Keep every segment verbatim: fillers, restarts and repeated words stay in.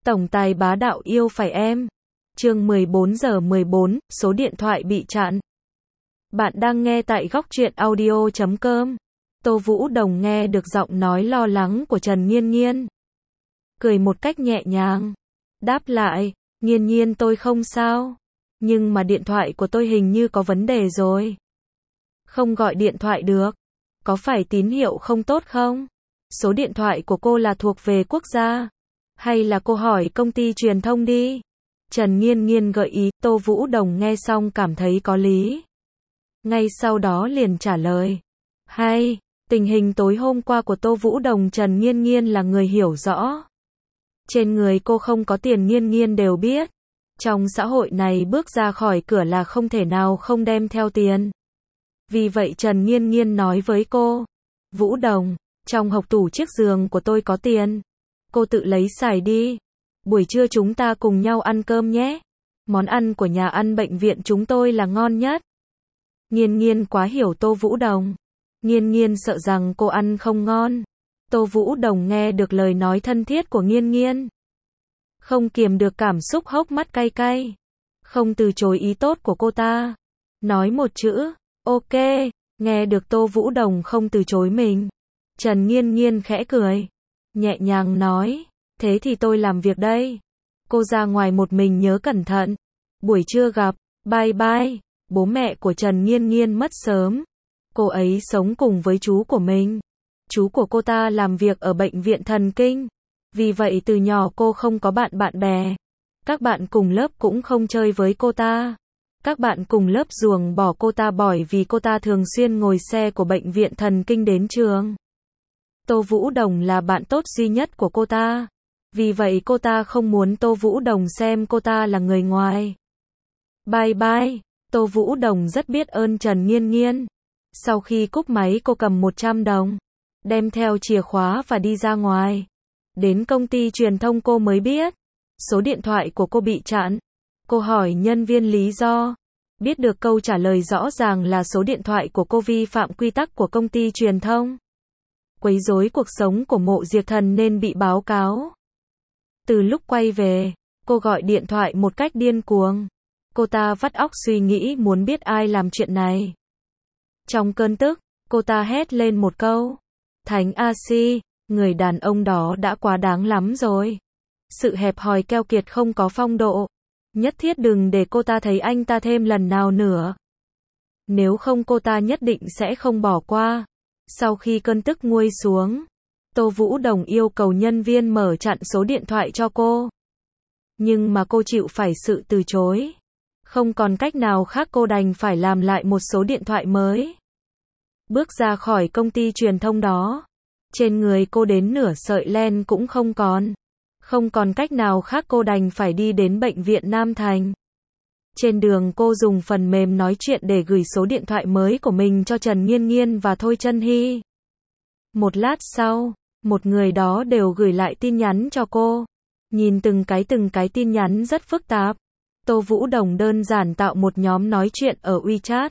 Tổng tài bá đạo yêu phải em. Chương mười bốn giờ mười bốn, số điện thoại bị chặn. Bạn đang nghe tại góc truyện audio chấm com. Tô Vũ Đồng nghe được giọng nói lo lắng của Trần Nghiên Nghiên. Cười một cách nhẹ nhàng. Đáp lại, Nghiên Nghiên tôi không sao. Nhưng mà điện thoại của tôi hình như có vấn đề rồi. Không gọi điện thoại được. Có phải tín hiệu không tốt không? Số điện thoại của cô là thuộc về quốc gia. Hay là cô hỏi công ty truyền thông đi? Trần Nghiên Nghiên gợi ý, Tô Vũ Đồng nghe xong cảm thấy có lý. Ngay sau đó liền trả lời. Hay, tình hình tối hôm qua của Tô Vũ Đồng Trần Nghiên Nghiên là người hiểu rõ. Trên người cô không có tiền Nghiên Nghiên đều biết. Trong xã hội này bước ra khỏi cửa là không thể nào không đem theo tiền. Vì vậy Trần Nghiên Nghiên nói với cô. Vũ Đồng, trong hộc tủ chiếc giường của tôi có tiền. Cô tự lấy xài đi. Buổi trưa chúng ta cùng nhau ăn cơm nhé. Món ăn của nhà ăn bệnh viện chúng tôi là ngon nhất. Nghiên Nghiên quá hiểu Tô Vũ Đồng. Nghiên Nghiên sợ rằng cô ăn không ngon. Tô Vũ Đồng nghe được lời nói thân thiết của Nghiên Nghiên. Không kiềm được cảm xúc hốc mắt cay cay. Không từ chối ý tốt của cô ta. Nói một chữ, ok. Nghe được Tô Vũ Đồng không từ chối mình. Trần Nghiên Nghiên khẽ cười. Nhẹ nhàng nói, thế thì tôi làm việc đây. Cô ra ngoài một mình nhớ cẩn thận. Buổi trưa gặp, bye bye. Bố mẹ của Trần Nghiên Nghiên mất sớm. Cô ấy sống cùng với chú của mình. Chú của cô ta làm việc ở bệnh viện thần kinh. Vì vậy từ nhỏ cô không có bạn bạn bè. Các bạn cùng lớp cũng không chơi với cô ta. Các bạn cùng lớp ruồng bỏ cô ta bởi vì cô ta thường xuyên ngồi xe của bệnh viện thần kinh đến trường. Tô Vũ Đồng là bạn tốt duy nhất của cô ta. Vì vậy cô ta không muốn Tô Vũ Đồng xem cô ta là người ngoài. Bye bye. Tô Vũ Đồng rất biết ơn Trần Nghiên Nghiên. Sau khi cúp máy cô cầm một trăm đồng. Đem theo chìa khóa và đi ra ngoài. Đến công ty truyền thông cô mới biết. Số điện thoại của cô bị chặn. Cô hỏi nhân viên lý do. Biết được câu trả lời rõ ràng là số điện thoại của cô vi phạm quy tắc của công ty truyền thông. Quấy rối cuộc sống của Mộ Diệp Thần nên bị báo cáo. Từ lúc quay về, cô gọi điện thoại một cách điên cuồng. Cô ta vắt óc suy nghĩ muốn biết ai làm chuyện này. Trong cơn tức, cô ta hét lên một câu. Thánh A Si, người đàn ông đó đã quá đáng lắm rồi. Sự hẹp hòi keo kiệt không có phong độ. Nhất thiết đừng để cô ta thấy anh ta thêm lần nào nữa. Nếu không cô ta nhất định sẽ không bỏ qua. Sau khi cơn tức nguôi xuống, Tô Vũ Đồng yêu cầu nhân viên mở chặn số điện thoại cho cô. Nhưng mà cô chịu phải sự từ chối. Không còn cách nào khác cô đành phải làm lại một số điện thoại mới. Bước ra khỏi công ty truyền thông đó. Trên người cô đến nửa sợi len cũng không còn. Không còn cách nào khác cô đành phải đi đến bệnh viện Nam Thành. Trên đường cô dùng phần mềm nói chuyện để gửi số điện thoại mới của mình cho Trần Nghiên Nghiên và Thôi Chân Hy. Một lát sau, một người đó đều gửi lại tin nhắn cho cô. Nhìn từng cái từng cái tin nhắn rất phức tạp. Tô Vũ Đồng đơn giản tạo một nhóm nói chuyện ở WeChat.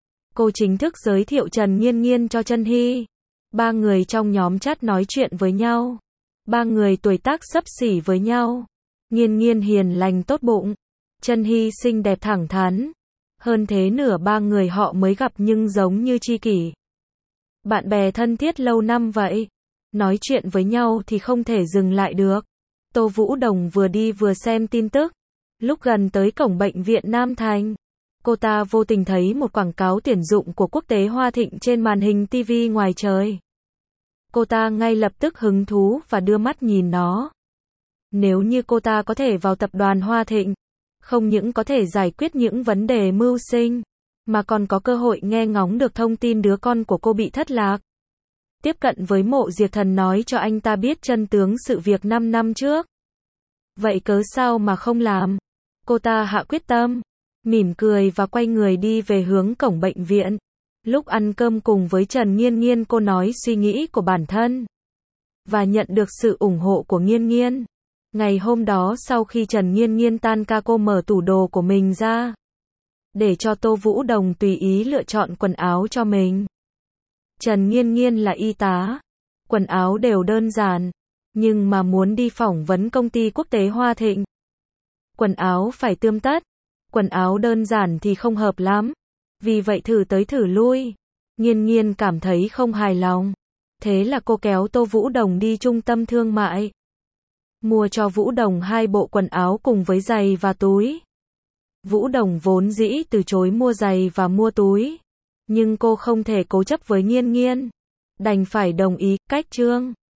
Cô chính thức giới thiệu Trần Nghiên Nghiên cho Chân Hy. Ba người trong nhóm chat nói chuyện với nhau. Ba người tuổi tác xấp xỉ với nhau. Nghiên Nghiên hiền lành tốt bụng. Chân Hy xinh đẹp thẳng thắn. Hơn thế nửa ba người họ mới gặp nhưng giống như tri kỷ. Bạn bè thân thiết lâu năm vậy. Nói chuyện với nhau thì không thể dừng lại được. Tô Vũ Đồng vừa đi vừa xem tin tức. Lúc gần tới cổng bệnh viện Nam Thành, cô ta vô tình thấy một quảng cáo tuyển dụng của Quốc tế Hoa Thịnh trên màn hình ti vi ngoài trời. Cô ta ngay lập tức hứng thú và đưa mắt nhìn nó. Nếu như cô ta có thể vào tập đoàn Hoa Thịnh, không những có thể giải quyết những vấn đề mưu sinh, mà còn có cơ hội nghe ngóng được thông tin đứa con của cô bị thất lạc. Tiếp cận với Mộ Diệp Thần nói cho anh ta biết chân tướng sự việc năm năm trước. Vậy cớ sao mà không làm? Cô ta hạ quyết tâm, mỉm cười và quay người đi về hướng cổng bệnh viện. Lúc ăn cơm cùng với Trần Nghiên Nghiên cô nói suy nghĩ của bản thân. Và nhận được sự ủng hộ của Nghiên Nghiên. Ngày hôm đó sau khi Trần Nghiên Nghiên tan ca cô mở tủ đồ của mình ra. Để cho Tô Vũ Đồng tùy ý lựa chọn quần áo cho mình. Trần Nghiên Nghiên là y tá. Quần áo đều đơn giản. nhưng mà muốn đi phỏng vấn công ty quốc tế Hoa Thịnh. Quần áo phải tươm tất, quần áo đơn giản thì không hợp lắm, vì vậy thử tới thử lui, Nhiên Nhiên cảm thấy không hài lòng. Thế là cô kéo Tô Vũ Đồng đi trung tâm thương mại, mua cho Vũ Đồng hai bộ quần áo cùng với giày và túi. Vũ Đồng vốn dĩ từ chối mua giày và mua túi, nhưng cô không thể cố chấp với Nhiên Nhiên, đành phải đồng ý. Cách chương